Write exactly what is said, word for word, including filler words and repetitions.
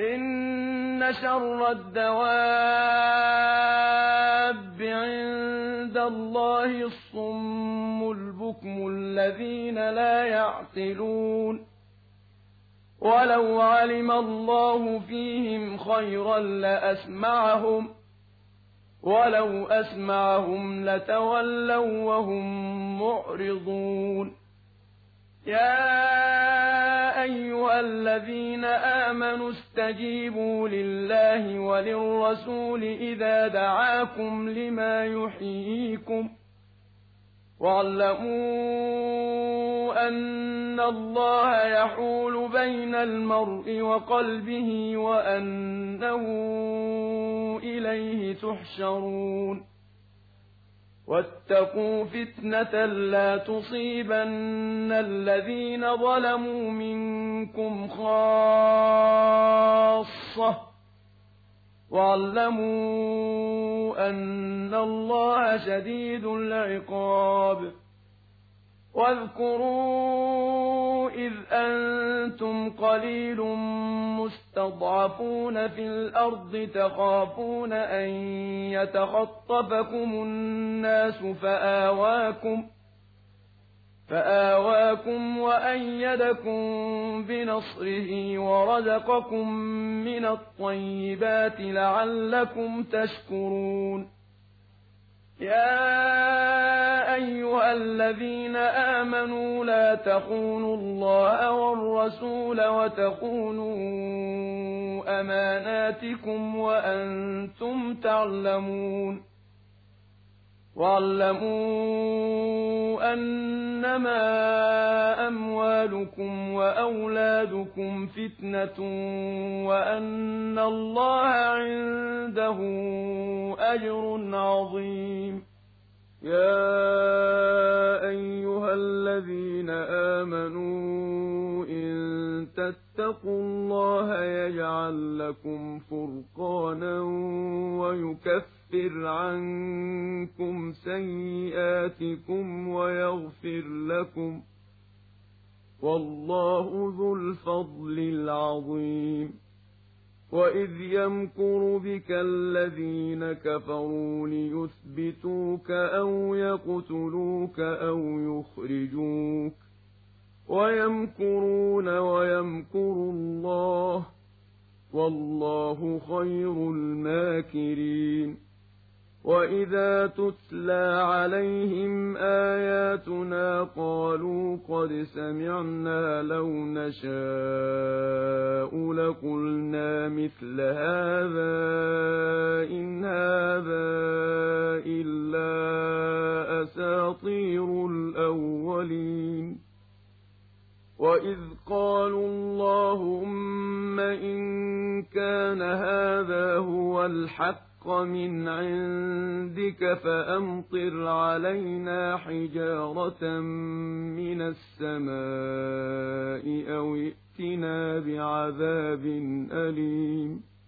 إن شر الدواب عند الله الصم البكم الذين لا يعقلون ولو علم الله فيهم خيرا لأسمعهم ولو أسمعهم لتولوا وهم معرضون يا أيها الذين آمنوا استجيبوا لله وللرسول إذا دعاكم لما يحييكم واعلموا أن الله يحول بين المرء وقلبه وأنه إليه تحشرون واتقوا فتنة لا تصيبن الذين ظلموا منكم خاصة واعلموا أن الله شديد العقاب واذكروا إذ أنتم قليل مستضعفون في الأرض تخافون أن يتخطفكم الناس فآواكم فآواكم وأيدكم بنصره ورزقكم من الطيبات لعلكم تشكرون يا أيها الذين آمنوا لا تخونوا الله والرسول وتخونوا أماناتكم وأنتم تعلمون واعلموا أنما أموالكم وأولادكم فتنة وأن الله عنده أجر عظيم يا أيها الذين آمنوا إن تتقوا الله يجعل لكم فرقانا ويكفر عنكم سيئاتكم ويغفر لكم والله ذو الفضل العظيم وإذ يمكر بك الذين كفروا ليثبتوك أو يقتلوك أو يخرجوك ويمكرون ويمكر الله والله خير الماكرين وإذا تتلى عليهم آياتنا قالوا قد سمعنا لو نشاء لقلنا مثل هذا إن هذا إلا أساطير الأولين وإذ قالوا اللهم إن كان هذا هو الحق من عندك فأمطر علينا حجارة من السماء أو ائتنا بعذاب أليم